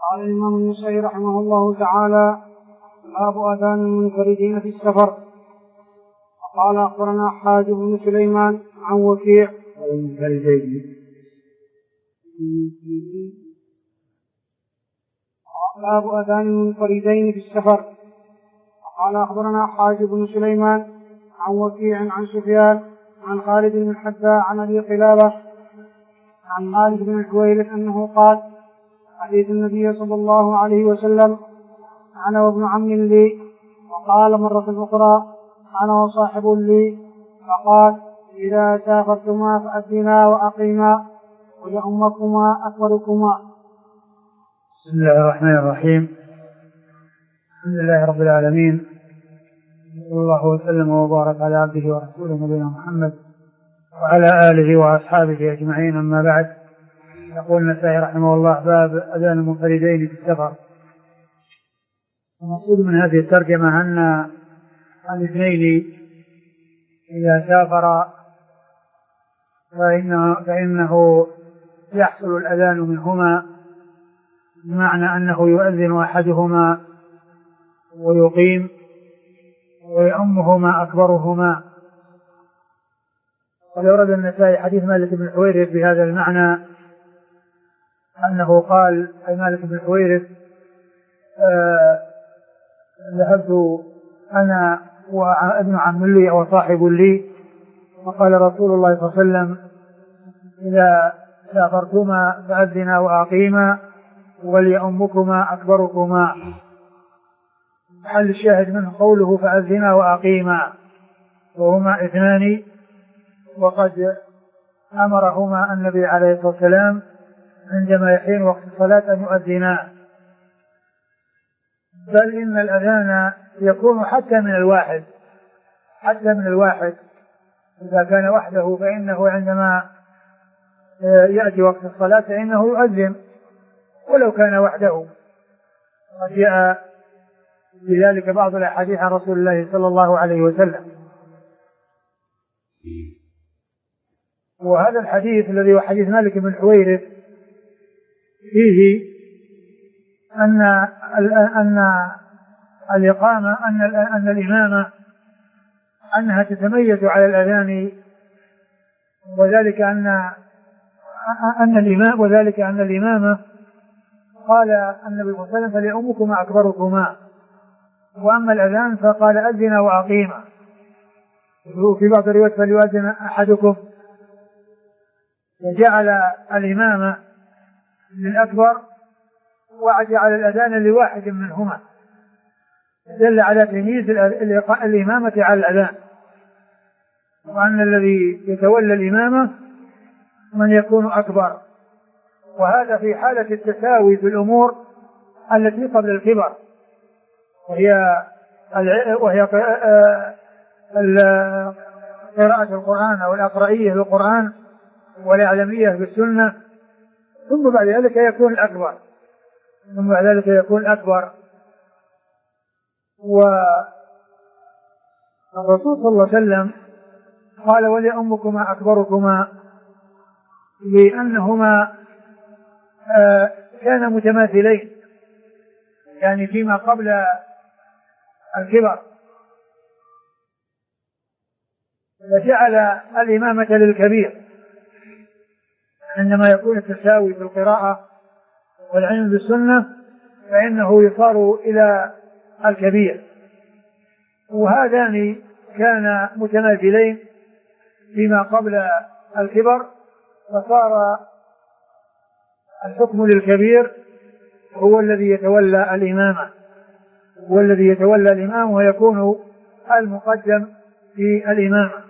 قال الإمام النسائي رحمه الله تعالى: باب أذان المنفردين في السفر. وقال أخبرنا حاجب بن سليمان عن وكيع باب أذان المنفردين في السفر. وقال أخبرنا حاجب بن سليمان عن وكيع عن سفيان عن خالد بن الحذاء عن أبي قلابة عن مالك بن الحويرث أنه قال: حديث النبي صلى الله عليه وسلم: أنا وابن عم لي. وقال مرة أخرى: أنا وصاحب لي. فقال: إذا سافرتما فأذنا وأقيما ولأمكما أكبركما. بسم الله الرحمن الرحيم. الحمد لله رب العالمين، صلى الله وسلم وبارك على عبده ورسوله نبينا محمد وعلى آله وأصحابه أجمعين. أما بعد، يقول النسائي رحمه الله: باب أذان المنفردين في السفر. المقصود من هذه الترجمة أن الاثنين إذا سافر فإنه يحصل الأذان منهما، بمعنى أنه يؤذن أحدهما ويقيم ويؤمهما أكبرهما. قد ورد النسائي حديث مالك بن الحويرث بهذا المعنى، أنه قال: أي مالك بن الحويرث ذهبت أنا وابن عم لي وصاحب لي، وقال رسول الله صلى الله عليه وسلم: إذا سافرتما فأذنا وأقيما وليؤمكما أكبركما. محل الشاهد منه قوله فأذنا وأقيما، وهما اثنان، وقد أمرهما النبي عليه الصلاة والسلام عندما يحين وقت الصلاة أن يؤذنا، بل إن الأذان يكون حتى من الواحد إذا كان وحده، فإنه عندما يأتي وقت الصلاة فإنه يؤذن ولو كان وحده. قد جاء بذلك بعض الأحاديث عن رسول الله صلى الله عليه وسلم. وهذا الحديث الذي هو حديث مالك بن الحويرث فيه أن الإقامة أن الإمامة أنها تتميز على الأذان، وذلك أن الإمامة قال النبي صلى الله عليه وسلم: فليؤمكما أكبركما. وأما الأذان فقال: أذن وأقيما. وفي بعض الروايات: فليؤذن أحدكم. وجعل الإمامة للأكبر وجعل الأذان لواحد منهما، دل على تمييز الإمامة على الأذان، وأن الذي يتولى الإمامة من يكون أكبر. وهذا في حالة التساوي في الأمور التي قبل الكبر، وهي قراءة القرآن أو الأقرئية للقرآن والإعلامية بالسنة، ثم بعد ذلك يكون الأكبر. والرسول صلى الله عليه وسلم قال: ولأمكما أكبركما، لأنهما كان متماثلين، يعني فيما قبل الكبر، فجعل الإمامة للكبير عندما يكون التساوي في القراءة والعلم بالسنة، فإنه يصار إلى الكبير. وهذان كان متماثلين فيما قبل الكبر، فصار الحكم للكبير هو الذي يتولى الإمامة، ويكون المقدم في الإمامة.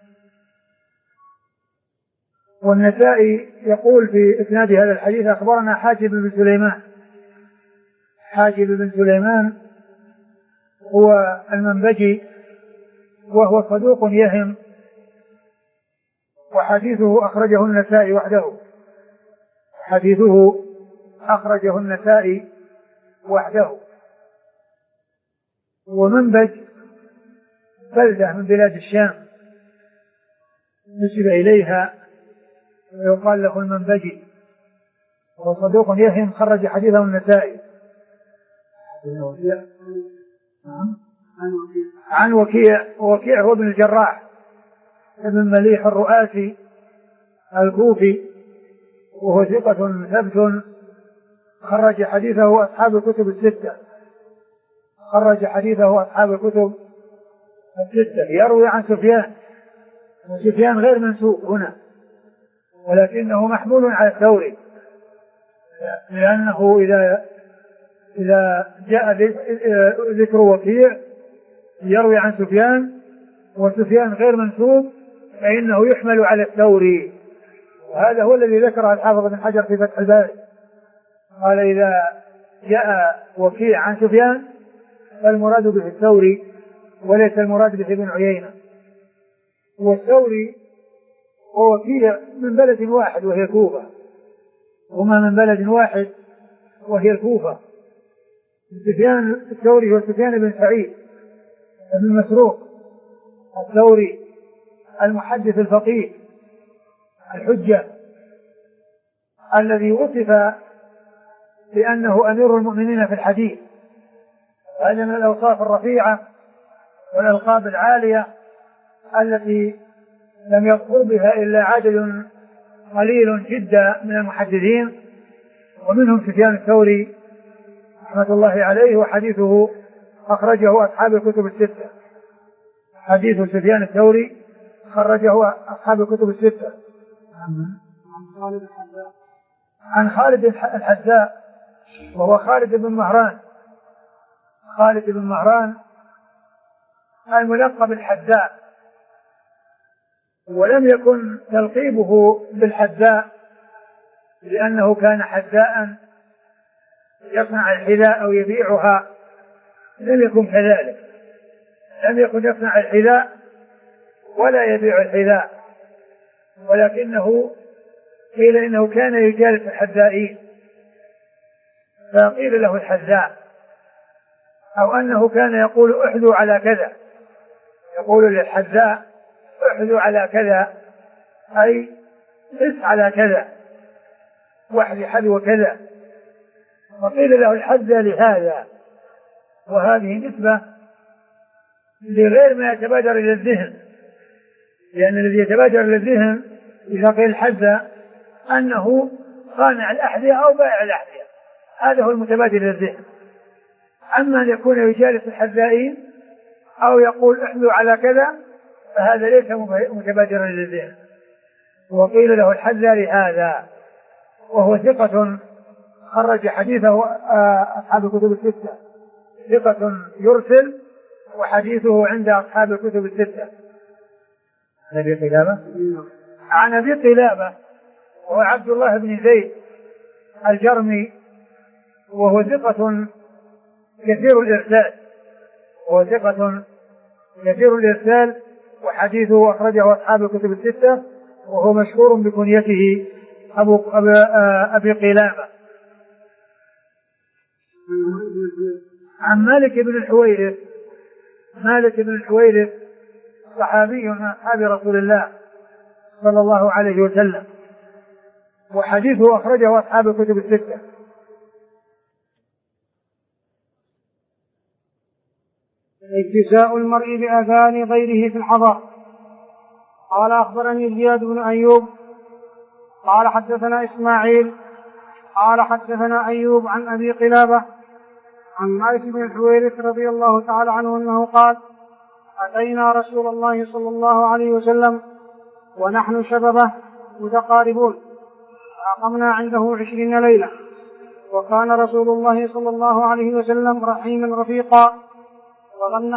والنسائي يقول في إسناد هذا الحديث: أخبرنا حاجب بن سليمان هو المنبجي، وهو صدوق يهم، وحديثه أخرجه النسائي وحده. ومنبج بلدة من بلاد الشام نسب إليها ويقال له المنبجي. وهو صدوق يهم خرج حديثه النسائي. عن وكيع هو ابن الجراح ابن مليح الرؤاسي الكوفي، وهو ثقة ثبت خرج حديثه أصحاب الكتب الستة. خرج حديثه أصحاب الكتب الستة. يروي عن سفيان، وسفيان غير منسوب هنا، ولكنه محمول على الثوري، لأنه إذا جاء ذكر وكيع يروي عن سفيان وسفيان غير منسوب فإنه يحمل على الثوري. وهذا هو الذي ذكره الحافظ بن حجر في فتح الباري، قال إذا جاء وكيع عن سفيان فالمراد به الثوري وليس المراد به ابن عيينة. والثوري ووكيع من بلد واحد وهي الكوفة، هما من بلد واحد وهي الكوفة. سفيان الثوري هو سفيان بن سعيد بن مسروق الثوري المحدث الفقيه الحجة الذي وصف بأنه أمير المؤمنين في الحديث. هذا من الأوصاف الرفيعة والألقاب العالية التي لم يظفر بها إلا عدد قليل جدا من المحدثين، ومنهم سفيان الثوري رحمة الله عليه، وحديثه أخرجه أصحاب الكتب الستة. حديث سفيان الثوري خرجه أصحاب الكتب الستة. عن خالد الحذاء وهو خالد بن مهران. خالد بن مهران الملقب الحذاء، ولم يكن تلقيبه بالحذاء لأنه كان حذاء يصنع الحذاء أو يبيعها، لم يكن كذلك، لم يكن يصنع الحذاء ولا يبيع الحذاء، ولكنه قيل إنه كان يجالس الحذائين فقيل له الحذاء، أو أنه كان يقول احذوا على كذا، يقول للحذاء احذوا على كذا أي قس على كذا واحذ حذو كذا، وقيل له الحذاء لهذا. وهذه نسبة لغير ما يتبادر إلى الذهن، لأن الذي يتبادر إلى الذهن إذا قيل الحذاء أنه صانع الأحذية أو بائع الأحذية، هذا هو المتبادر إلى الذهن. أما أن يكون يجالس الحذائين أو يقول احذوا على كذا فهذا ليس متبادرا إلى الذهن. وقيل له الحذاء لهذا، وهو ثقة خرج حديثه أصحاب الكتب الستة، ثقة يرسل وحديثه عند أصحاب الكتب الستة. عن أبي قلابة، عن أبي قلابة وهو عبد الله بن زيد الجرمي، وهو ثقة كثير الإرسال، وهو ثقة كثير الإرسال وحديثه أخرجه أصحاب الكتب الستة، وهو مشهور بكنيته أبي قلابة. عن مالك بن الحويرث. مالك بن الحويرث صحابي من أصحاب رسول الله صلى الله عليه وسلم، وحديثه أخرجه أصحاب الكتب الستة. اجتزاء المرء بأذان غيره في الحضر. قال أخبرني زياد بن أيوب قال حدثنا إسماعيل قال حدثنا أيوب عن أبي قلابة عن مالك بن الحويرث رضي الله تعالى عنه أنه قال: أتينا رسول الله صلى الله عليه وسلم ونحن شببه متقاربون، فأقمنا عنده 20 ليلة، وكان رسول الله صلى الله عليه وسلم رحيما رفيقا، وظن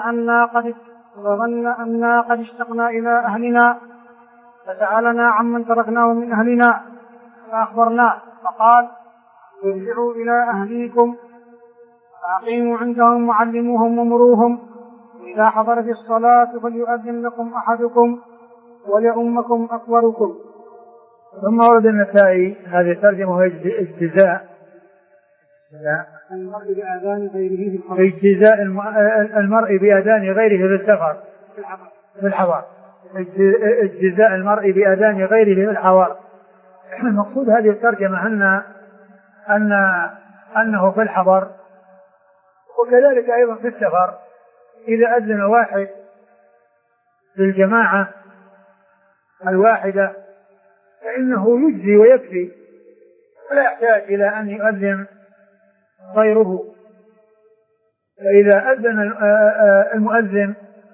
أننا قد اشتقنا إلى أهلنا، فسألنا عمن تركناه من أهلنا فأخبرناه، فقال: ارجعوا إلى أهليكم فأقيموا عندهم وعلموهم ومروهم، إذا حضرت الصلاة فليؤذن لكم أحدكم وليؤمكم أكبركم. ثم ورد النسائي هذه الترجمة اجتزاء المرء بأذان غيره في اجتزاء المرء بأذان غيره في السفر في الحضر. اجتزاء المرء بأذان غيره في الحضر. المقصود هذه الترجمة أن أنه في الحضر وكذلك أيضا في السفر إذا أذن واحد في الجماعة الواحدة فإنه يجزي ويكفي ولا يحتاج إلى أن يؤذن غيره. فإذا أذن المؤذن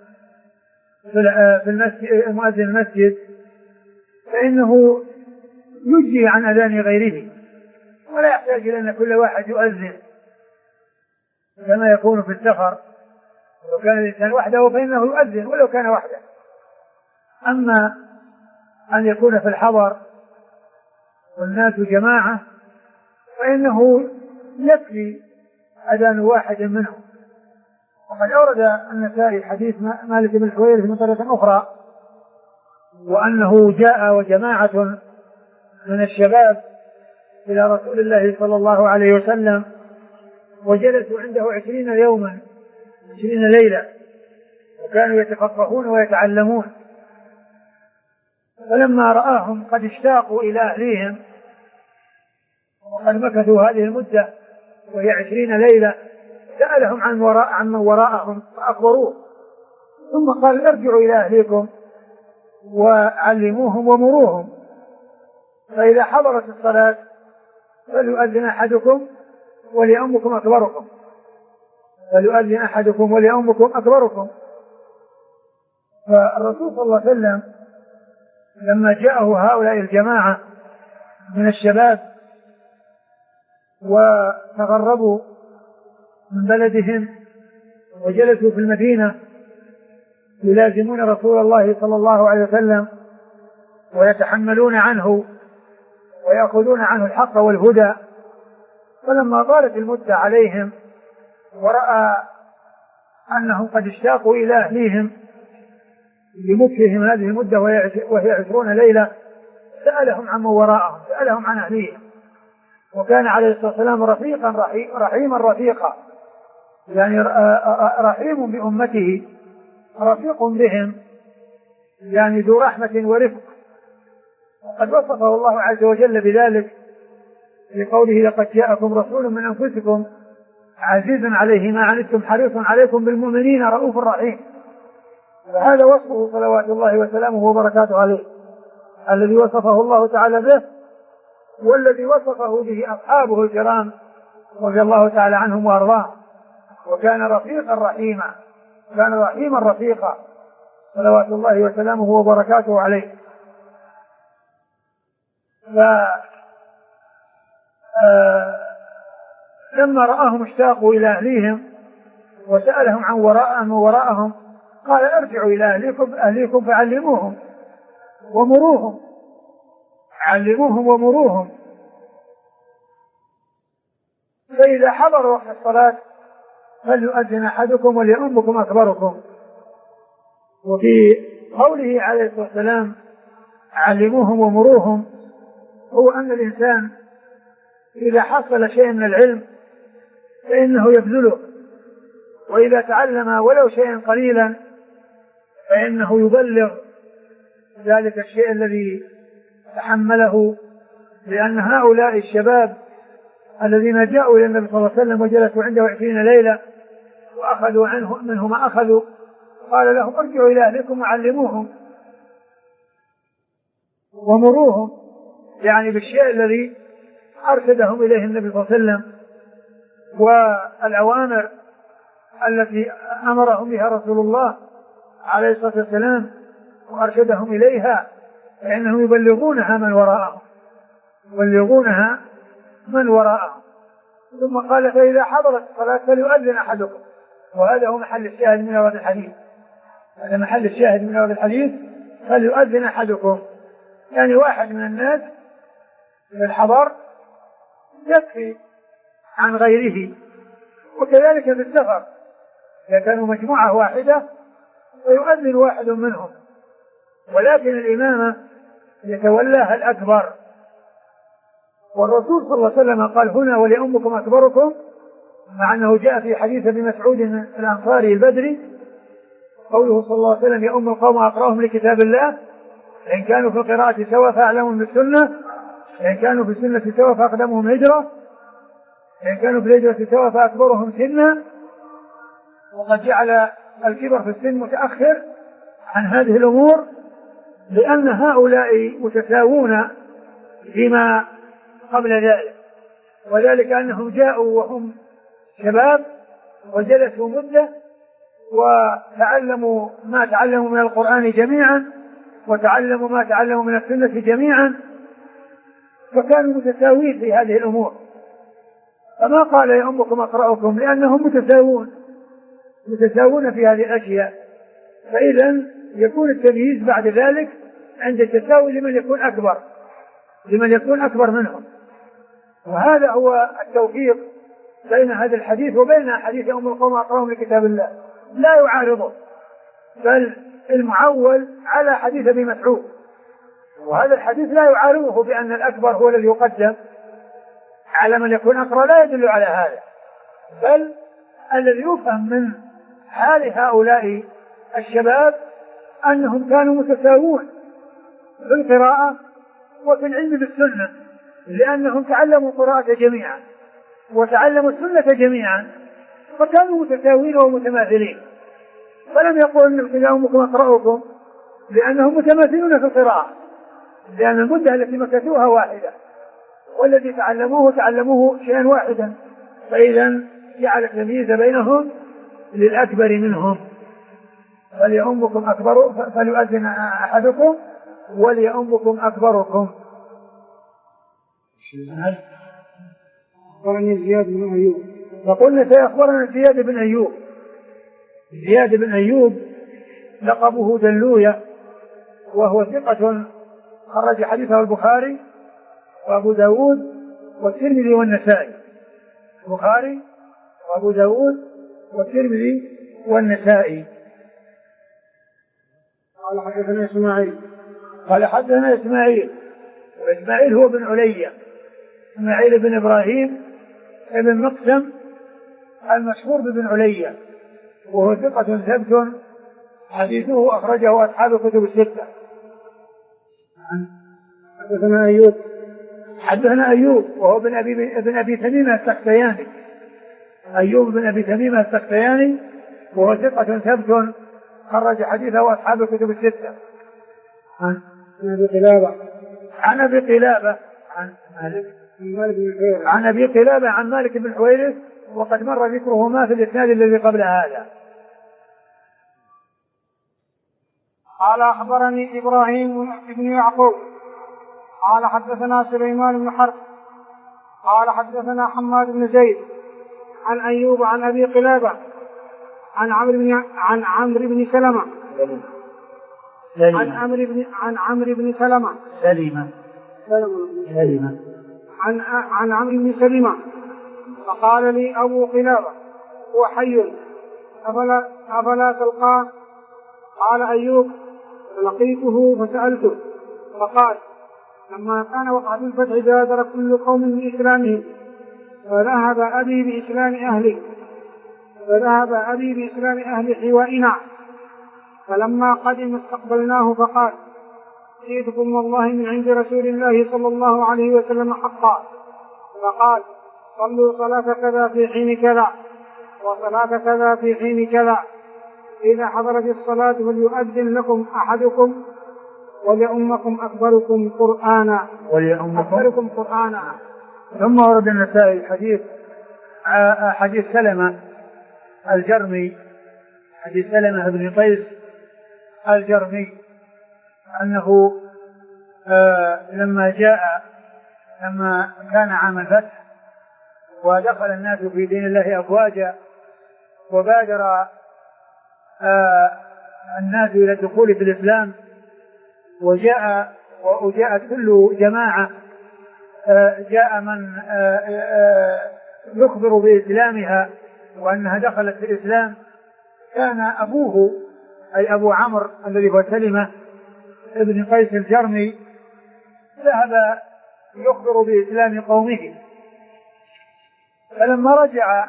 في المسجد فإنه يجزي عن أذان غيره ولا يحتاج إلى أن كل واحد يؤذن كما يكون في السفر. لو كان الإنسان وحده فإنه يؤذن ولو كان وحده. أما أن يكون في الحضر والناس جماعة فإنه يكفي أذان واحد منهم. وقد أورد النسائي حديث مالك بن الحويرث من طريق أخرى وأنه جاء وجماعة من الشباب إلى رسول الله صلى الله عليه وسلم وجلسوا عنده 20 يوما 20 ليلة وكانوا يتفقهون ويتعلمون. فلما رآهم قد اشتاقوا إلى أهليهم وقد مكثوا هذه المدة وهي 20 ليلة سألهم عن من وراءهم فأخبروه ثم قال ارجعوا إلى أهليكم وعلموهم ومروهم فإذا حضرت الصلاة فليؤذن أحدكم وليؤمكم أكبركم فليؤذن أحدكم وليؤمكم أكبركم. فالرسول صلى الله عليه وسلم لما جاءه هؤلاء الجماعة من الشباب وتغربوا من بلدهم وجلسوا في المدينة يلازمون رسول الله صلى الله عليه وسلم ويتحملون عنه ويأخذون عنه الحق والهدى، فلما طالت المدة عليهم ورأى أنهم قد اشتاقوا إلى أهليهم لمكثهم هذه المدة وهي 20 ليلة سألهم عن من وراءهم سألهم عن أهليهم. وكان عليه الصلاة والسلام رحيما رفيقا يعني رحيم بأمته رفيق بهم يعني ذو رحمة ورفق. وقد وصفه الله عز وجل بذلك لقوله لقد جاءكم رسول من أنفسكم عزيز عليه ما عنتم حريص عليكم بالمؤمنين رؤوف رحيم. وهذا وصفه صلوات الله وسلامه وبركاته عليه الذي وصفه الله تعالى به والذي وصفه به أصحابه الكرام رضي الله تعالى عنهم وأرضاهم. وكان رفيقا رحيما كان رحيما رفيقا صلوات الله وسلامه وبركاته عليه. لما رآهم اشتاقوا إلى أهليهم وسألهم عن وراءهم قال ارجعوا إلى أهليكم فعلموهم ومروهم علموهم ومروهم فإذا حضر وقت الصلاة فليؤذن أحدكم وليؤمكم أكبركم. وفي قوله عليه الصلاة والسلام علموهم ومروهم هو أن الإنسان إذا حصل شيء من العلم فإنه يبذله وإذا تعلم ولو شيئا قليلا فإنه يبلغ ذلك الشيء الذي تحمله. لأن هؤلاء الشباب الذين جاءوا إلى النبي صلى الله عليه وسلم وجلسوا عنده 20 ليلة وأخذوا منه ما أخذوا قال لهم ارجعوا إلى أهلكم وعلموهم ومروهم يعني بالشيء الذي أرشدهم إليه النبي صلى الله عليه وسلم والأوامر التي أمرهم بها رسول الله عليه الصلاة والسلام وأرشدهم إليها فإنهم يبلغونها من وراءهم. ثم قال فإذا حضرت الصلاة فليؤذن أحدكم. وهذا هو محل الشاهد من هذا الحديث فليؤذن أحدكم يعني واحد من الناس في الحضر يكفي عن غيره. وكذلك في السفر إذا كانوا مجموعة واحدة فيؤذن واحد منهم ولكن الإمامة يتولاها الأكبر. والرسول صلى الله عليه وسلم قال هنا وليؤمكم أكبركم مع أنه جاء في حديث ابن مسعود الأنصاري البدري قوله صلى الله عليه وسلم يؤم القوم أقرأهم لكتاب الله إن كانوا في القراءة سوا فأعلمهم بالسنة إن كانوا في السنة سوا فأقدمهم هجرة إن كانوا في الهجرة سواء فأكبرهم سنا، وقد جعل الكبر في السن متأخر عن هذه الأمور، لأن هؤلاء متساوون فيما قبل ذلك، وذلك أنهم جاءوا وهم شباب وجلسوا مدة وتعلموا ما تعلموا من القرآن جميعا، وتعلموا ما تعلموا من السنة جميعا، فكانوا متساوين في هذه الأمور. فما قال يا أمكم أقرأكم، لأنهم متساوون في هذه الأشياء، فإذا يكون التمييز بعد ذلك عند التساوي لمن يكون أكبر منهم. وهذا هو التوفيق بين هذا الحديث وبين حديث أم القوم أقرأهم لكتاب الله، لا يعارضه، بل المعول على حديث ابي مسعود، وهذا الحديث لا يعارضه بأن الأكبر هو الذي يقدم على من يكون أقرأ، لا يدل على هذا، بل الذي يفهم من حال هؤلاء الشباب أنهم كانوا متساوون في القراءة وفي العلم بالسنة، لأنهم تعلموا القراءة جميعا وتعلموا السنة جميعا، فكانوا متساوين ومتماثلين. فلم يقل يا أمكم أقرأكم لأنهم متماثلون في القراءة، لأن المدة التي مكثوها واحدة، والذي تعلموه شيئا واحدا، فإذا جعل التمييز بينهم للأكبر منهم. فليؤمكم أكبر فليؤذن أحدكم وليؤمكم أكبركم. أخبرني زياد بن أيوب. فقلنا سيخبرنا زياد بن أيوب. زياد بن أيوب لقبه دلوية، وهو ثقة خرج حديثه البخاري وأبو داود والترمذي والنسائي. البخاري وأبو داود والترمذي والنسائي. قال حدثنا إسماعيل. قال حدثنا إسماعيل، وإسماعيل هو بن علية، إسماعيل بن إبراهيم ابن مقسم المشهور بن علية، وهو ثقة ثبت حديثه أخرجه أصحاب الكتب الستة. حدثنا أيوب. حدثنا أيوب وهو بن أبي تميمة السختياني، أيوب بن أبي تميمة السختياني، وهو ثقة ثبت خرج حديثه أصحاب الكتب الستة. عن أبي قلابة. عن أبي قلابة عن أبي قلابة عن مالك بن حويرث، وقد مر ذكرهما في الإسناد الذي قبل هذا. قال أخبرني إبراهيم بن يعقوب قال حدثنا سليمان بن حرب قال حدثنا حماد بن زيد عن أيوب عن أبي قلابة عن عمرو بن سلمة عن عمرو بن سلمة عن عمرو بن سلمة فقال لي أبو قلابة هو حي أفلا تلقاه؟ قال أيوب فلقيته فسألته فقال لما كان وقعة الفتح بادر كل قوم بإسلامهم فذهب أبي بإسلام أهل حوائنا، فلما قدم استقبلناه فقال جئتكم والله من عند رسول الله صلى الله عليه وسلم حقا، فقال صلوا صلاة كذا في حين كذا وصلاة كذا في حين كذا، إذا حضرت الصلاة فليؤذن لكم أحدكم وليؤمكم أكبركم قرآنا. ثم ورد النسائي حديث سلمة الجرمي، حديث سلمة بن قيس الجرمي، أنه لما كان عام الفتح ودخل الناس في دين الله أفواجا، وبادر الناس إلى الدخول في الإسلام، وجاءت كل جماعة جاء من يخبر بإسلامها وأنها دخلت في الإسلام، كان أبوه أي أبو عمرو الذي هو سلمة ابن قيس الجرمي ذهب يخبر بإسلام قومه، فلما رجع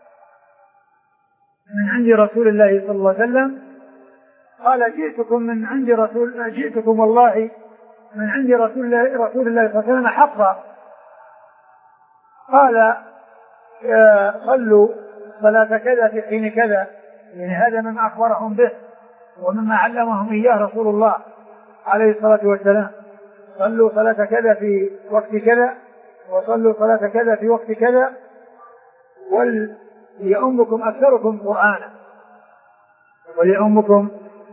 من عند رسول الله صلى الله عليه وسلم قال جئتكم والله من عند رسول الله صلى الله عليه وسلم حقا. قال صلوا صلاة كذا في حين كذا، يعني هذا مما أخبرهم به ومما علمهم إياه رسول الله عليه الصلاة والسلام. صلوا صلاة كذا في وقت كذا، وصلوا صلاة كذا في وقت كذا، وليؤمكم أكثركم قرآنا، وليؤمكم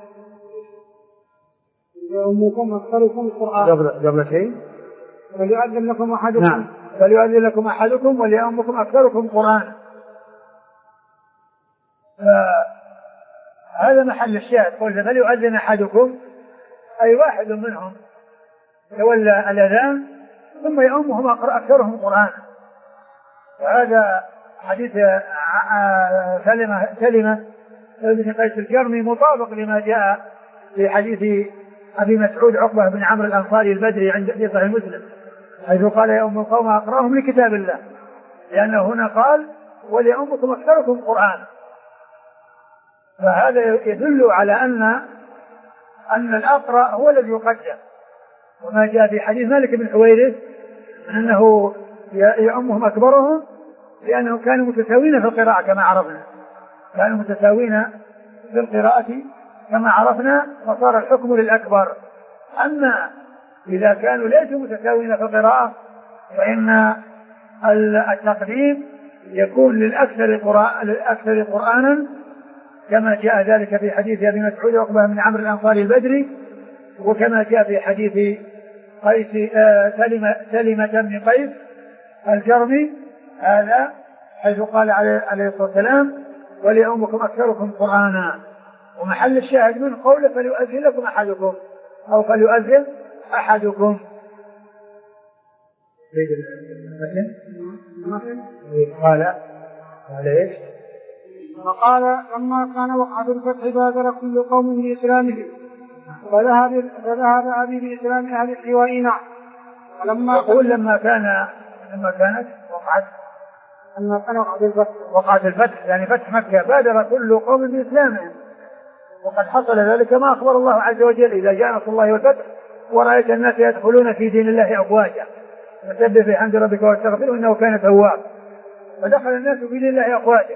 أكثركم قرآنا قبل شيء وليؤذن لكم أحدكم. نعم، فليؤذن لكم أحدكم وليؤمكم أكثركم قرآنا. هذا محل الشاهد، قلت فليؤذن أحدكم أي واحد منهم يولى الأذان ثم يؤمهم أكثرهم قرآنا. وهذا حديث سلمة بن قيس الجرمي مطابق لما جاء في حديث أبي مسعود عقبة بن عمرو الأنصاري البدري عند في صحيح مسلم، حيث قال يؤم القوم أقرأهم لكتاب الله، لأنه هنا قال وليؤمكم أكثركم قرآنا. فهذا يدل على أن الأقرأ هو الذي يقدم، وما جاء في حديث مالك بن حويرث أنه يؤمهم أكبرهم لأنهم كانوا متساوين في القراءة كما عرفنا، كانوا متساوين في القراءة كما عرفنا، فصار الحكم للأكبر. أما إذا كانوا ليسوا متساوين في القراءة فإن التقديم يكون للأكثر قرآنا، كما جاء ذلك في حديث أبي مسعود عقبة بن عمرو الأنصاري البدري، وكما جاء في حديث سلمة بن قيس الجرمي هذا، حيث قال عليه الصلاة والسلام وليؤمكم أكثركم قرآنا. ومحل الشاهد من قوله فليؤذن لكم أحدكم أو فليؤذن أحدكم. قال ايش؟ فقال لما كان وقعة الفتح بادر كل قوم بإسلامهم فذهب أبي بإسلام أهل حوائنا. يقول لما كانت وقعة الفتح يعني فتح مكة بادر كل قوم بإسلامهم، وقد حصل ذلك ما أخبر الله عز وجل إذا جاء نصر الله والفتح ورأيت الناس يدخلون في دين الله أفواجا فسبح بحمد ربك واستغفره إنه كان توابا. فدخل الناس في دين الله أفواجا،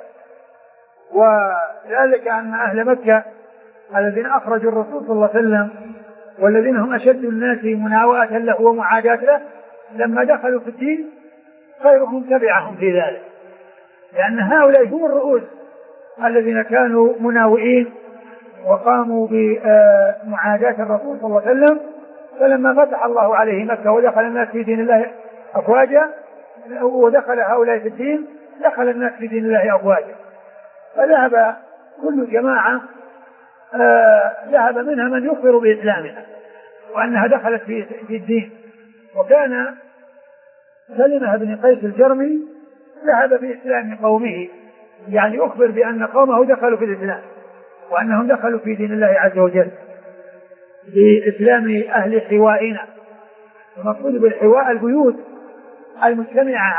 وذلك أن أهل مكة الذين أخرجوا الرسول صلى الله عليه وسلم والذين هم أشد الناس مناوئة له ومعاداة له لما دخلوا في الدين خيرهم تبعهم في ذلك، لأن هؤلاء هم الرؤوس الذين كانوا مناوئين وقاموا بمعاداة الرسول صلى الله عليه وسلم. فلما فتح الله عليه مكة ودخل الناس في دين الله أفواجا، ودخل هؤلاء في الدين دخل الناس في دين الله أفواجا، فذهب كل جماعة ذهب منها من يخبر بإسلامها وأنها دخلت في الدين. وكان سلمة بن قيس الجرمي ذهب بإسلام قومه، يعني يخبر بأن قومه دخلوا في الإسلام وأنهم دخلوا في دين الله عز وجل بإسلام أهل حوائنا. المقصود بالحواء البيوت المجتمعة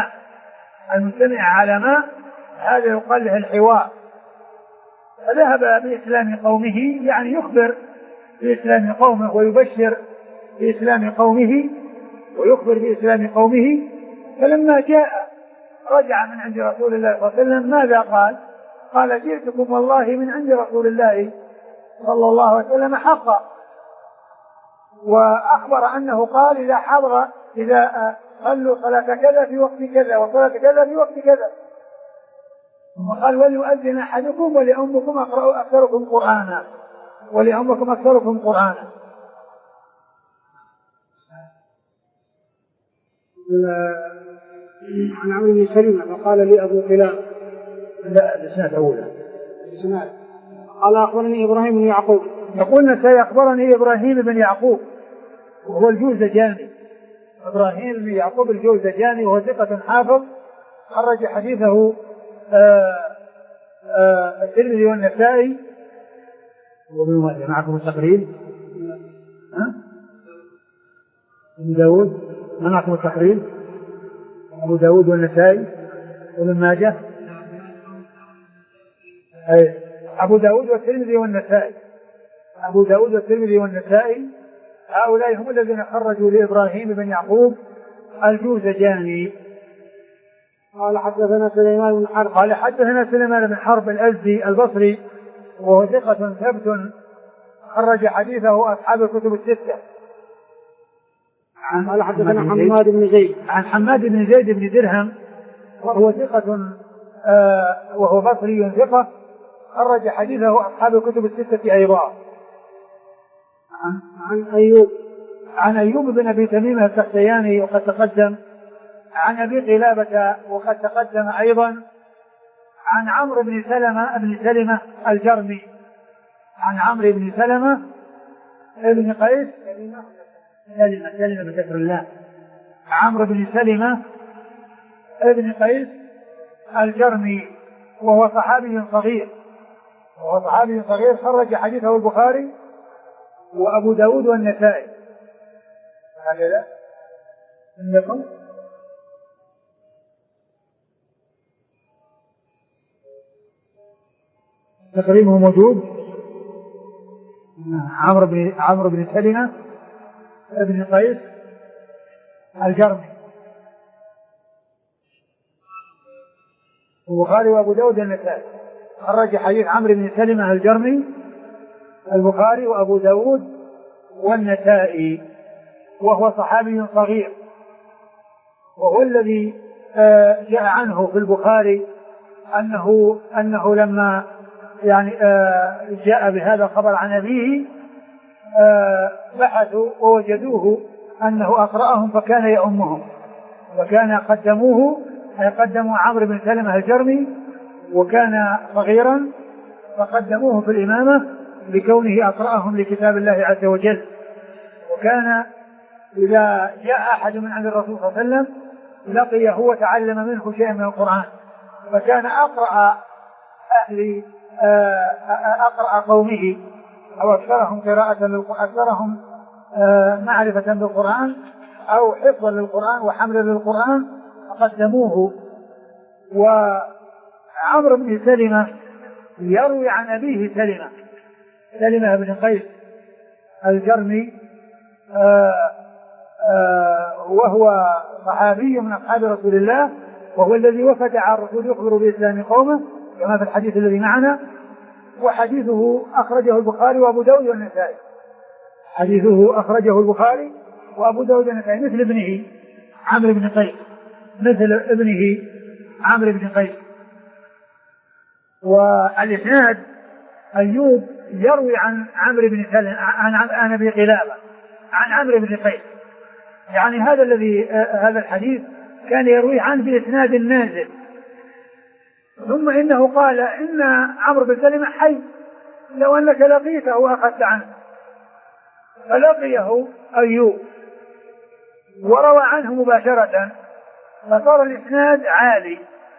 على ماء، هذا يقال له الحواء. فذهب بإسلام قومه يعني يخبر بإسلام قومه ويبشر بإسلام قومه ويخبر بإسلام قومه. فلما جاء رجع من عند رسول الله صلى الله عليه وسلم ماذا قال؟ قال جئتكم والله من عند رسول الله صلى الله عليه وسلم حقا. وأخبر أنه قال إذا صلوا صلاة كذا في وقت كذا وصلاة كذا في وقت كذا، وقال وليؤذن أحدكم وليؤمكم أكثركم قرآنا عن عمرو بن سلمة فقال لي أبو قلاب السنة أولى قال أخبرني إبراهيم بن يعقوب، يقولنا سيخبرني إبراهيم بن يعقوب وهو الجوزجاني، إبراهيم بن يعقوب الجوزجاني وهو ثقة حافظ خرج حديثه الترمذي والنسائي. ومن معكم التقريب أبو داود معكم التقريب أبو داود والنسائي وابن ماجه، أبو داود والترمذي والنسائي هؤلاء هم الذين خرجوا لإبراهيم بن يعقوب الجوزجاني. قال حدثنا سليمان بن حرب قال حدثنا سليمان بن حرب الأزدي البصري وهو ثقة ثبت خرج حديثه أصحاب الكتب الستة. قال حدثنا حماد بن زيد عن حماد بن زيد بن درهم وهو ثقة وهو بصري ثقة خرج حديثه أصحاب الكتب الستة أيضا. عن أيوب بن أبي تميم السختياني وقد تقدم. عن أبي قلابة وقد تقدم أيضا. عن عمرو بن سلمة الجرمي. عن عمرو بن سلمة ابن قيس سلمة بذكر الله. عمرو بن سلمة ابن قيس الجرمي وهو صحابي صغير خرج حديثه البخاري وأبو داود والنسائي. هكذا عندكم تقريبه موجود. عمرو بن سلمة ابن قيس الجرمي البخاري وأبو داود والنسائي. خرج حديث عمرو بن سلمة الجرمي البخاري وأبو داود والنسائي وهو صحابي صغير وهو الذي جاء عنه في البخاري أنه لما يعني جاء بهذا الخبر عن أبيه بحثوا ووجدوه أنه أقرأهم فكان يؤمهم وكان قدموا عمرو بن سلمة الجرمي وكان صغيرا فقدموه في الإمامة لكونه أقرأهم لكتاب الله عز وجل. وكان إذا جاء أحد من عند الرسول صلى الله عليه وسلم لقيه وتعلم منه شيئا من القرآن فكان أقرأ قومه أو أكثرهم أكثرهم معرفة بالقرآن أو حفظا للقرآن وحملا للقرآن فقدموه. وعمرو بن سلمة يروي عن أبيه سلمة بن قيس الجرمي وهو صحابي من أصحاب رسول الله وهو الذي وفد على الرسول يخبر بإسلام قومه كما في الحديث الذي معنا. وحديثه أخرجه البخاري وأبو داود والنسائي. مثل ابنه عمرو بن قيس. والإسناد أيوب يروي عن عمرو بن سلمة عن أبي قلابة عن عمرو بن قيس يعني هذا الحديث كان يروي عنه بإسناد نازل. ثم إنه قال إن عمرو بن سلمة حي لو أنك لقيته وأخذت عنه فلقيه أيوب وروى عنه مباشرة فصار الإسناد عالي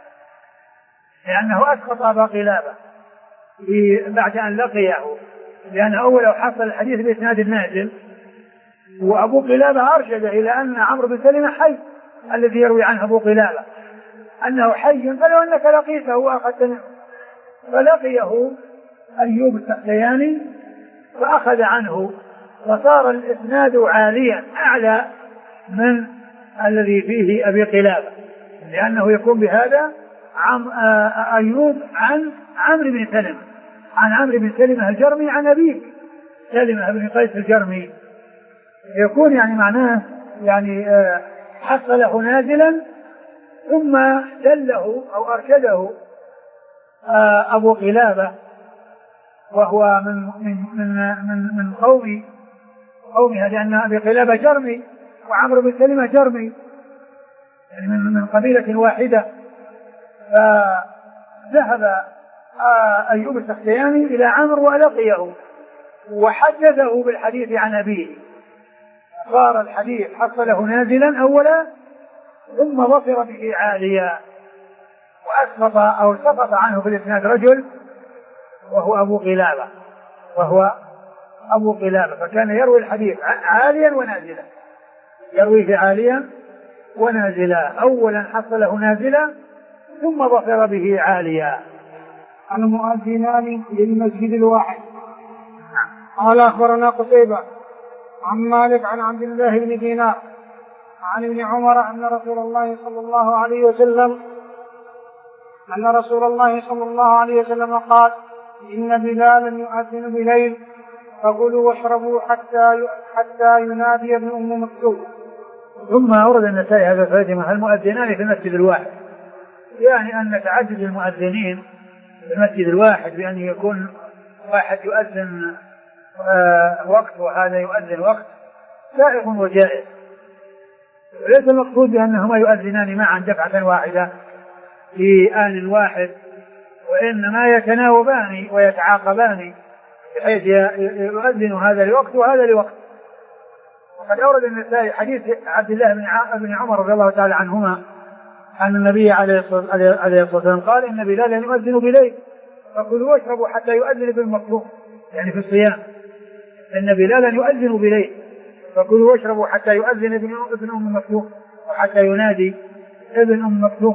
لأنه أسقط أبا قلابة بعد أن لقيه لأن أوله حصل الحديث بإسناد النازل وأبو قلابة أرشد إلى أن عمرو بن سلمة حي الذي يروي عنه أبو قلابة أنه حي فلو أنك لقيته وأخذت منه فلقيه أيوب السختياني فأخذ عنه فصار الإسناد عاليا أعلى من الذي فيه أبي قلابة لأنه يكون بهذا أيوب عن عمرو بن سلمة الجرمي عن أبيك سلمة بن قيس الجرمي يكون يعني معناه يعني حصله نازلا ثم دله أو أرشده أبو قلابة وهو من قومها لأن أبي قلابة جرمي وعمرو بن سلمة جرمي يعني من قبيلة واحدة. فذهب أيوب السختياني إلى عمرو ولقيه وحدثه بالحديث عن أبيه صار الحديث حصله نازلا أولا ثم ظفر به عاليا سقط عنه في الإسناد رجل وهو أبو قلابة فكان يروي الحديث عاليا ونازلا يرويه عاليا ونازلا أولا حصله نازلا ثم ظفر به عاليا. المؤذنان للمسجد الواحد. قال أخبرنا قتيبة عن مالك عن عبد الله بن دينار عن ابن عمر أن رسول الله صلى الله عليه وسلم أن رسول الله صلى الله عليه وسلم قال: إن بلالا يؤذن بليل فكلوا واشربوا حتى ينادي ابن أم مكتوم. ثم أورد النسائي هذا الترجمة: المؤذنان في المسجد الواحد، يعني أن تعدد المؤذنين في المسجد الواحد بأن يكون واحد يؤذن وقت وهذا يؤذن وقت سائغ وجائز، ليس المقصود بأنهما يؤذنان معا دفعة واحدة في آن واحد، وإنما يتناوبان ويتعاقبان بحيث يؤذن هذا لوقت وهذا لوقت. وقد أورد النسائي حديث عبد الله بن عمر رضي الله تعالى عنهما أن النبي عليه الصلاة والسلام قال: إن بلالا يؤذن بليل فكلوا واشربوا حتى يؤذن ابن مكتوم، يعني في الصيام. إن بلالا يؤذن بليل فكلوا واشربوا حتى يؤذن ابن أم مكتوم وحتى ينادي ابن أم مكتوم.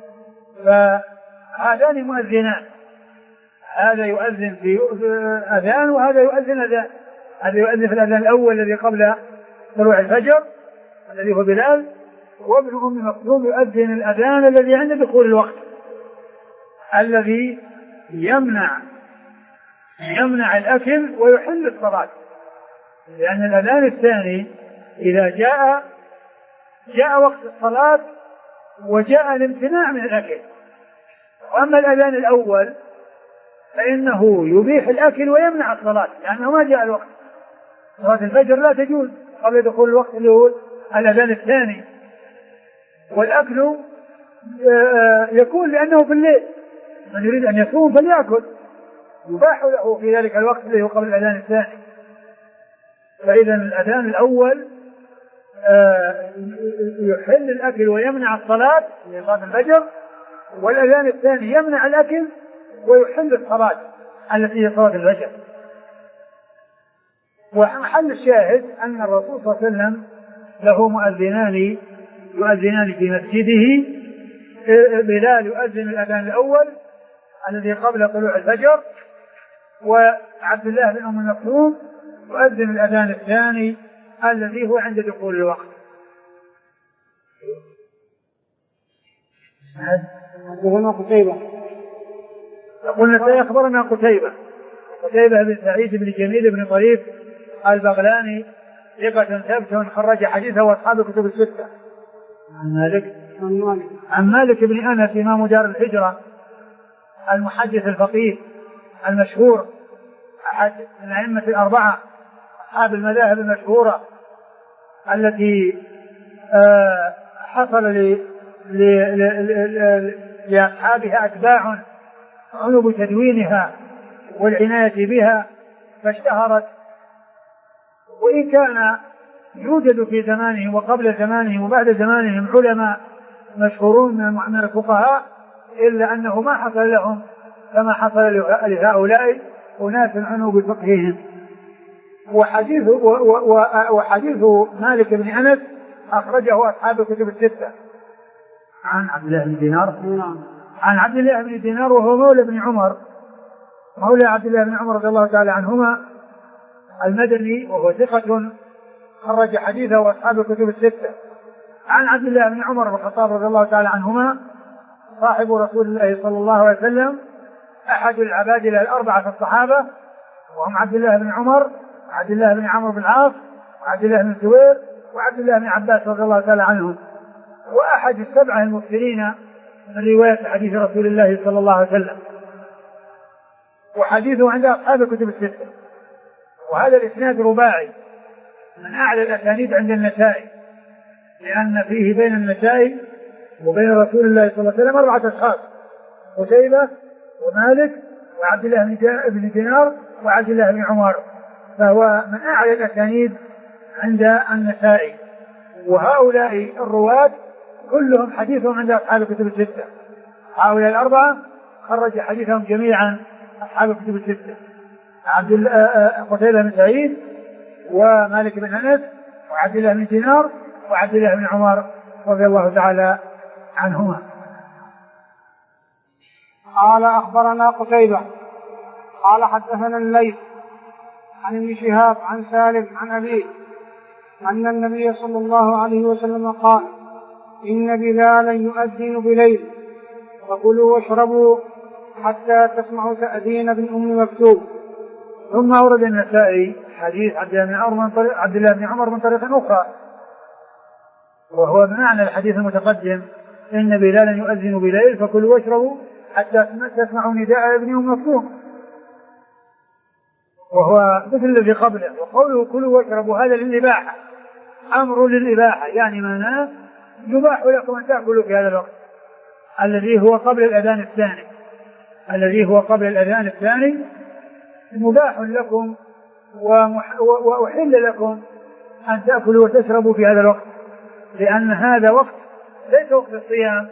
فهذان مؤذنان، هذا يؤذن في أذان وهذا يؤذن أذان. هذا يؤذن في الأذان الأول الذي قبل طلوع الفجر الذي هو بلال، وابن أم مكتوم يؤذن الأذان الذي عند دخول الوقت الذي يمنع الأكل ويحل الصلاة، لأن الأذان الثاني إذا جاء وقت الصلاة وجاء الامتناع من الأكل. وأما الأذان الأول فإنه يبيح الأكل ويمنع الصلاة لأنه ما جاء الوقت. صلاة الفجر لا تجوز قبل دخول الوقت اللي هو الأذان الثاني، والأكل يكون لأنه في الليل، من يريد أن يصوم فليأكل، يباح له في ذلك الوقت اللي هو قبل الأذان الثاني. فإذا الأذان الأول يحل الأكل ويمنع الصلاة لصلاة الفجر، والأذان الثاني يمنع الأكل ويحل الصلاة التي هي صلاة الفجر. ومحل الشاهد أن الرسول صلى الله عليه وسلم له مؤذنان يؤذنان في مسجده، بلال يؤذن الأذان الأول الذي قبل طلوع الفجر، وعبد الله بن أم مكتوم يؤذن الأذان الثاني الذي هو عند دخول الوقت. حدثنا قتيبة. قلنا سيخبرنا قتيبة بن سعيد بن جميل بن طريف البغلاني ثقة ثبت خرج حديثه واصحاب الكتب الستة. عن مالك بن أنس إمام دار الهجرة المحدث الفقيه المشهور أحد الأئمة الأربعة أصحاب المذاهب المشهورة التي حصل لأصحابها أتباع عنوا بتدوينها والعناية بها فاشتهرت، وإن كان يوجد في زمانهم وقبل زمانهم وبعد زمانهم علماء مشهورون من الفقهاء، إلا أنه ما حصل لهم كما حصل لهؤلاء أناس عنوا بفقههم. وحديث مالك بن أنس أخرجه أصحاب الكتب الستة. عن عبد الله بن دينار. عن عبد الله بن دينار وهو مولى بن عمر، مولى عبد الله بن عمر رضي الله تعالى عنهما المدني، وهو ثقة خرج حديثه وأصحاب الكتب الستة. عن عبد الله بن عمر بن الخطاب رضي الله تعالى عنهما صاحب رسول الله صلى الله عليه وسلم، أحد العبادلة الأربعة في الصحابة، وهم عبد الله بن عمر وعبد الله بن عمرو بن العاص وعبد الله بن الزبير وعبد الله بن عباس رضي الله تعالى عنهم، وأحد السبعة المكثرين من رواية حديث رسول الله صلى الله عليه وسلم، وحديثه عند أصحاب الكتب الستة. وهذا الإسناد رباعي من أعلى الأسانيد عند النسائي، لأن فيه بين النسائي وبين رسول الله صلى الله عليه وسلم 4 أشخاص: قتيبة ومالك وعبد الله بن دينار وعبد الله بن عمر، فهو من أعلى الأسانيد عند النسائي. وهؤلاء الرواة كلهم حديثهم عند أصحاب الكتب الستة، هؤلاء الأربعة خرج حديثهم جميعا أصحاب الكتب الستة: قتيبة بن سعيد ومالك بن أنس وعبد الله بن دينار وعبد الله بن عمر رضي الله تعالى عنهما. قال أخبرنا قتيبة قال حدثنا الليث عن ابن شهاب عن سالم عن أبيه أن النبي صلى الله عليه وسلم قال: إن بلالا يؤذن بليل فكلوا واشربوا حتى تسمعوا تأذين ابن أم مكتوم. ثم أورد النسائي حديث عبد الله بن عمر من طريق أخرى، وهو بمعنى الحديث المتقدم: إن بلالا يؤذن بليل فكلوا واشربوا حتى تسمعوا نداء ابن أم مكتوم، وهو مثل الذي قبله. وقوله كلوا واشربوا هذا للإباحة، أمر للإباحة، يعني معناه يباح لكم أن تأكلوا في هذا الوقت الذي هو قبل الأذان الثاني، مباح لكم وأحل لكم أن تأكلوا وتشربوا في هذا الوقت، لأن هذا وقت ليس وقت الصيام،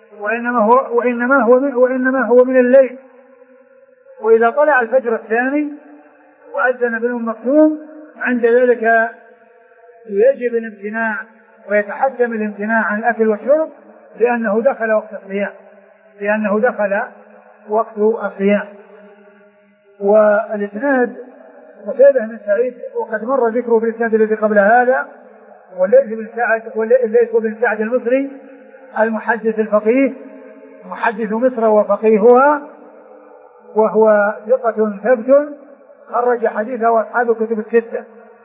وإنما هو من الليل. وإذا طلع الفجر الثاني وأذن ابن أم مكتوم عند ذلك يجب الامتناع ويتحتم الامتناع عن الأكل والشرب، لأنه دخل وقت الصيام. والإسناد قتيبة بن سعيد وقد مر ذكره في الإسناد الذي قبل هذا، والليث بن سعد المصري المحدث الفقيه، محدث مصر وفقيهها، وهو ثقة ثبت خرج حديثه أصحاب الكتب الستة.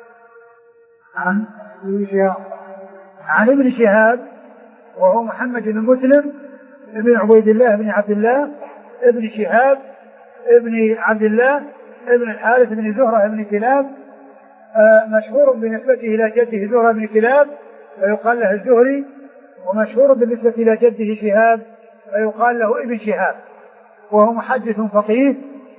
عن ابن شهاب وهو محمد بن مسلم ابن عبيد الله بن عبد الله ابن شهاب ابن عبد الله ابن الحارث بن زهرة بن كلاب، مشهور بنسبته إلى جده زهرة بن كلاب ويقال له الزهري، ومشهور بالنسبة إلى جده شهاب ويقال له ابن شهاب، وهو محدث فقيه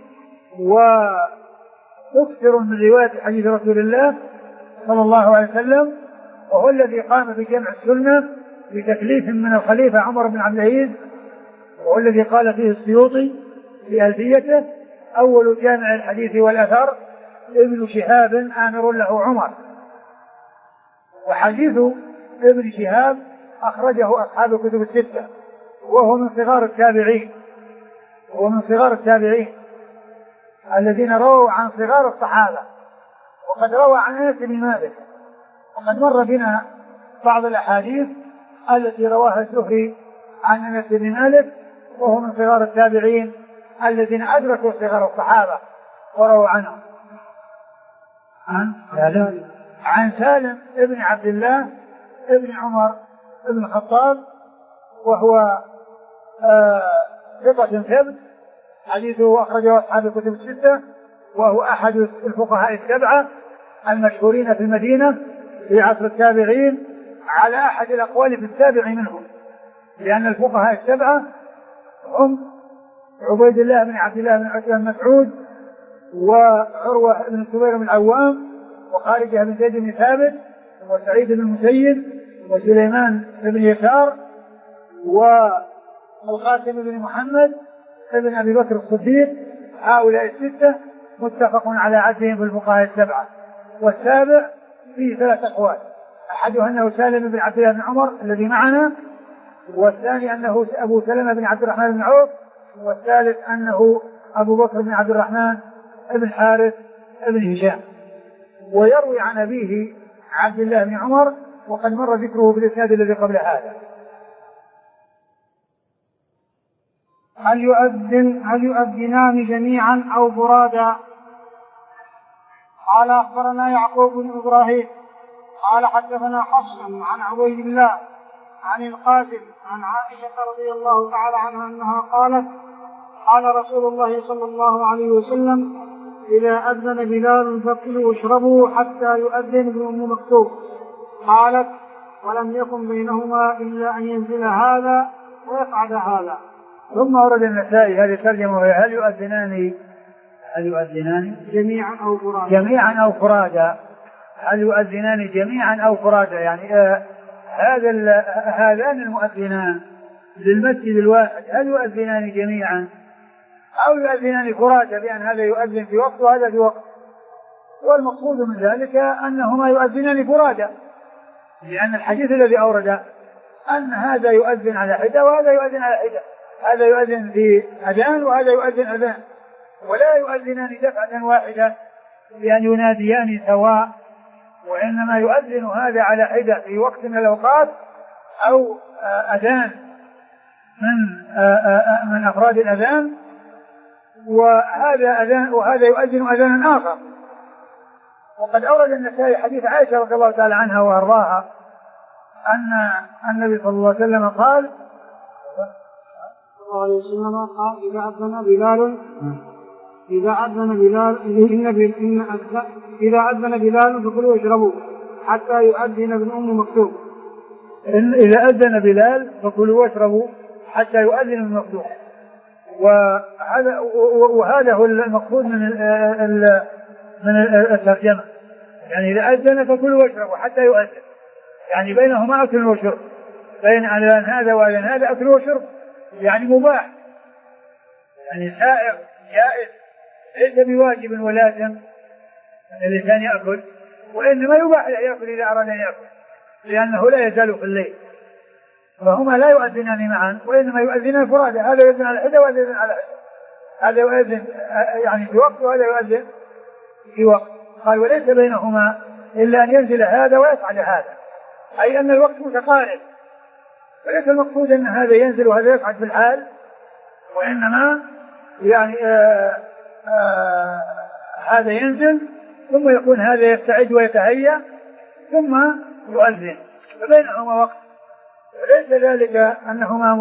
ومكثر من رواية حديث رسول الله صلى الله عليه وسلم، وهو الذي قام بجمع السنة بتكليف من الخليفة عمر بن عبد العزيز، وهو الذي قال فيه السيوطي في ألفيته: أول جامع الحديث والأثر ابن شهاب آمر له عمر. وحديث ابن شهاب أخرجه أصحاب الكتب الستة، وهو من صغار التابعين الذين رووا عن صغار الصحابة، وقد روى عن أنس بن مالك، وقد مر بنا بعض الأحاديث التي رواها الزهري عن أنس بن مالك، وهو من صغار التابعين الذين أدركوا صغار الصحابة ورووا عنهم. عن سالم ابن عبد الله ابن عمر ابن الخطاب، وهو ثقة ثبت، حديثه أخرجه أصحاب الكتب الستة، وهو أحد الفقهاء السبعة المشهورين في المدينة في عصر التابعين، على أحد الأقوال في السابع منهم، لأن الفقهاء السبعة هم عبيد الله بن عبد الله بن عتبة بن مسعود، وعروة بن الزبير بن العوام، وخارجة بن زيد بن ثابت، وسعيد بن المسيب، وسليمان بن يسار، والقاسم بن محمد ابن أبي بكر الصديق. هؤلاء الستة متفق على عدهم في الفقهاء السبعة. والسابع فيه 3 أقوال: أحدها أنه سالم بن عبد الله بن عمر الذي معنا، والثاني أنه أبو سلمة بن عبد الرحمن بن عوف، والثالث أنه أبو بكر بن عبد الرحمن بن الحارث بن هشام. ويروي عن أبيه عبد الله بن عمر، وقد مر ذكره في الإسناد الذي قبل هذا. هل يؤذنان جميعا أو فرادا؟ قال أخبرنا يعقوب بن إبراهيم قال حدثنا حفص عن عبيد الله عن القاسم عن عائشة رضي الله تعالى عنها أنها قالت: قال رسول الله صلى الله عليه وسلم: إذا أذن بلال فكلوا واشربوا حتى يؤذن ابن أم مكتوم. قالت: ولم يكن بينهما إلا أن ينزل هذا ويقعد هذا. ثم ورد النسائي هذه الترجمة: هل يؤذنان جميعا أو فرادا؟ هل يؤذنان جميعا أو فرادا؟ يعني هذان المؤذنان للمسجد الواحد هل يؤذنان جميعا أو يؤذنان فرادا، بأن هذا يؤذن في وقت وهذا في وقت؟ والمقصود من ذلك أنهما يؤذنان فرادا، لأن الحديث الذي أورد أن هذا يؤذن على حدة وهذا يؤذن على حدة، هذا يؤذن في أذان وهذا يؤذن أذان، ولا يؤذنان دفعة واحدة بأن يناديان سواء، وإنما يؤذن هذا على حدة في وقت من الأوقات أو أذان من أفراد الأذان، وهذا أذان وهذا يؤذن أذانا آخر. وقد أورد النسائي حديث عائشة رضي الله تعالى عنها وأرضاها أن النبي صلى الله عليه وسلم قال إذا أذن بلال فكلوا واشربوا حتى يؤذن ابن أم مكتوم. إذا أذن بلال فكلوا واشربوا حتى يؤذن ابن مكتوم. وهذا هو المقصود من الترجمة، يعني إذا أذن فكلوا واشربوا حتى يؤذن، يعني بينهما أكل وشرب، بين أذان هذا وأذان هذا أكل وشرب، يعني مباح، يعني سائر جائز، ليس بواجب ولازم أن الإنسان يأكل، وإنما يباح له يأكل إذا أراد أن يأكل، لأنه لا يزال في الليل، فهما لا يؤذنان معا وإنما يؤذنان فرادى، هذا يؤذن على حدة وهذا يؤذن على حدة، هذا يؤذن يعني في وقت وهذا يؤذن في وقت. قال وليس بينهما إلا أن ينزل هذا ويصعد هذا، أي أن الوقت متقارب، وليس المقصود أن هذا ينزل وهذا يصعد في الحال، وإنما يعني هذا ينزل ثم يكون هذا يستعد ويتهيأ ثم يؤذن، فبينهما وقت، وليس ذلك أنهما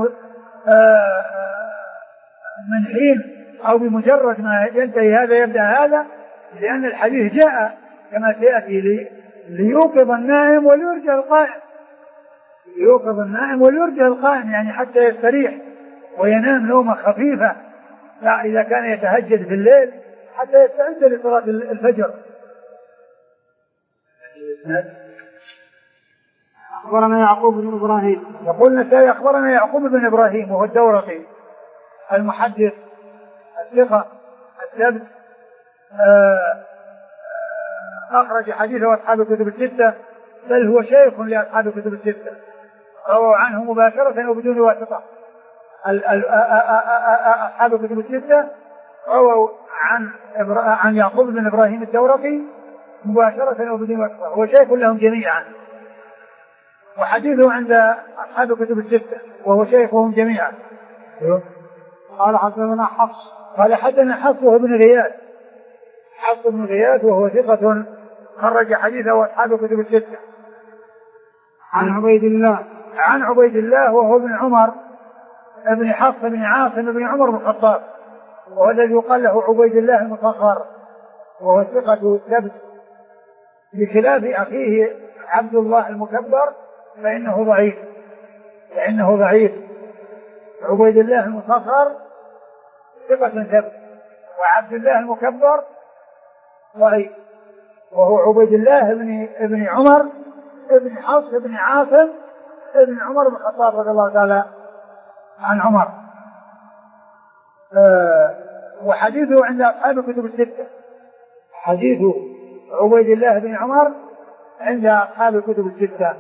من حين أو بمجرد ما ينتهي هذا يبدأ هذا، لأن الحديث جاء كما سيأتي ليوقظ النائم وليرجع القائم، يوقظ النائم وليرجع القائم، يعني حتى يستريح وينام نومة خفيفة، لا إذا كان يتهجد في الليل حتى يستعد لصلاة الفجر. أخبرنا يعقوب بن إبراهيم، يقول النسائي أخبرنا يعقوب بن إبراهيم وهو الدورقي المحدث الثقة الثبت، أخرج حديثه أصحاب الكتب الستة، بل هو شيخ لأصحاب الكتب الستة، رووا عنه مباشرة أو بدون واسطة. أصحاب الكتب الستة رووا عن يعقوب بن إبراهيم الدورقي مباشرة أو بدون واسطة، هو شيخ لهم جميعا، وحديثه عند أصحاب الكتب الستة وهو شيخهم جميعا. قال حدثنا حفص، قال حدثنا حفص بن غياث، حفص بن غياث وهو ثقة خرج حديثه أصحاب الكتب الستة. عن عبيد الله وهو ابن عمر ابن حفص بن عاصم بن عمر بن الخطاب، وهو الذي يقال له عبيد الله المصغر، وهو ثقة ثبت، بخلاف أخيه عبد الله المكبر فإنه ضعيف. عبيد الله المصغر ثقة ثبت، وعبد الله المكبر ضعيف، وهو عبيد الله ابن عمر ابن حفص بن عاصم ابن عمر بن الخطاب رضي الله تعالى عن عمر. وحديثه عند أصحاب الكتب الستة، حديث عبيد الله بن عمر عند أصحاب الكتب الستة.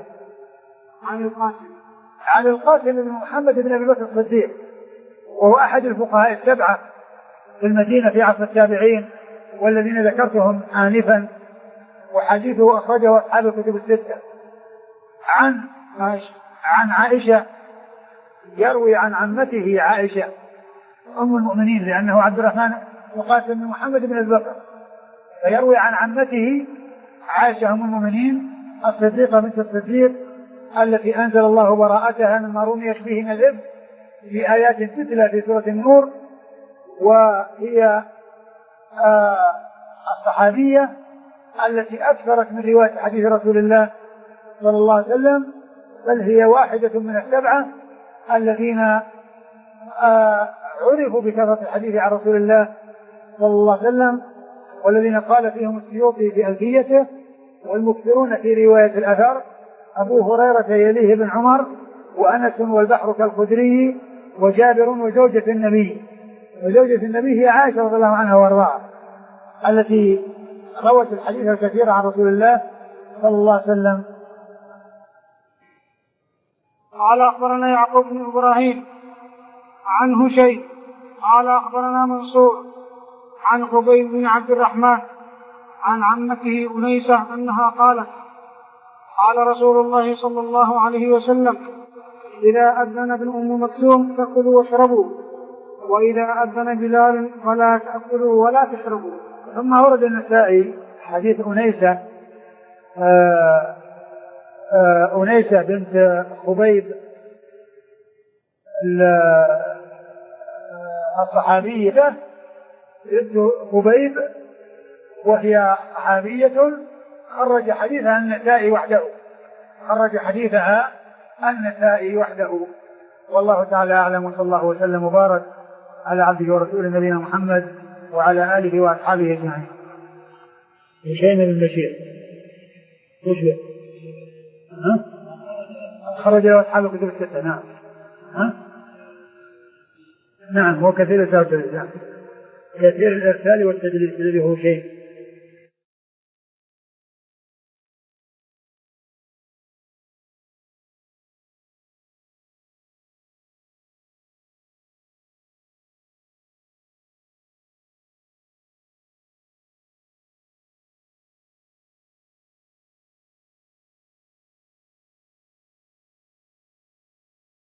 عن القاسم بن محمد بن أبي بكر الصديق، وهو أحد الفقهاء السبعة في المدينة في عصر التابعين والذين ذكرتهم آنفا، وحديثه أخرجه أصحاب الكتب الستة. عن عائشة، يروي عن عمته عائشة أم المؤمنين، لأنه عبد الرحمن القاسم بن محمد بن أبي بكر، فيروي عن عمته عائشة أم المؤمنين الصديقة بنت الصديق التي أنزل الله براءتها مما رميت به من الإثم في آيات تتلى في سورة النور، وهي الصحابية التي أكثرت من رواية حديث رسول الله صلى الله عليه وسلم، بل هي واحدة من السبعة الذين عرفوا بكثرة الحديث عن رسول الله صلى الله عليه وسلم، والذين قال فيهم السيوطي في ألفيته: والمكثرون في رواية الأثر أبو هريرة يليه بن عمر، وأنس والبحر كالخدري، وجابر وزوجة النبي. وزوجة النبي هي عائشة رضي الله عنها وارضاها التي روت الحديث الكثير عن رسول الله صلى الله عليه وسلم. قال أخبرنا يعقوب بن إبراهيم عن هشيم قال أخبرنا منصور عن خبيب بن عبد الرحمن عن عمته أنيسة أنها قالت: قال رسول الله صلى الله عليه وسلم: إذا أذن ابن أم مكتوم فكلوا واشربوا، وإذا أذن بلال فلا تأكلوا ولا تشربوا. ثم ورد النسائي حديث أنيسة بنت خبيب الصحابية، بنت خبيب وهي صحابية، خرج حديثها النسائي وحده. والله تعالى أعلم، وصلى الله وسلم وبارك على عبده ورسوله نبينا محمد وعلى آله وأصحابه أجمعين. هشيم بن بشير وشبه خرج له أصحاب الكتب الستة. نعم نعم، هو كثير الإرسال والتدليس الذي هو شيء.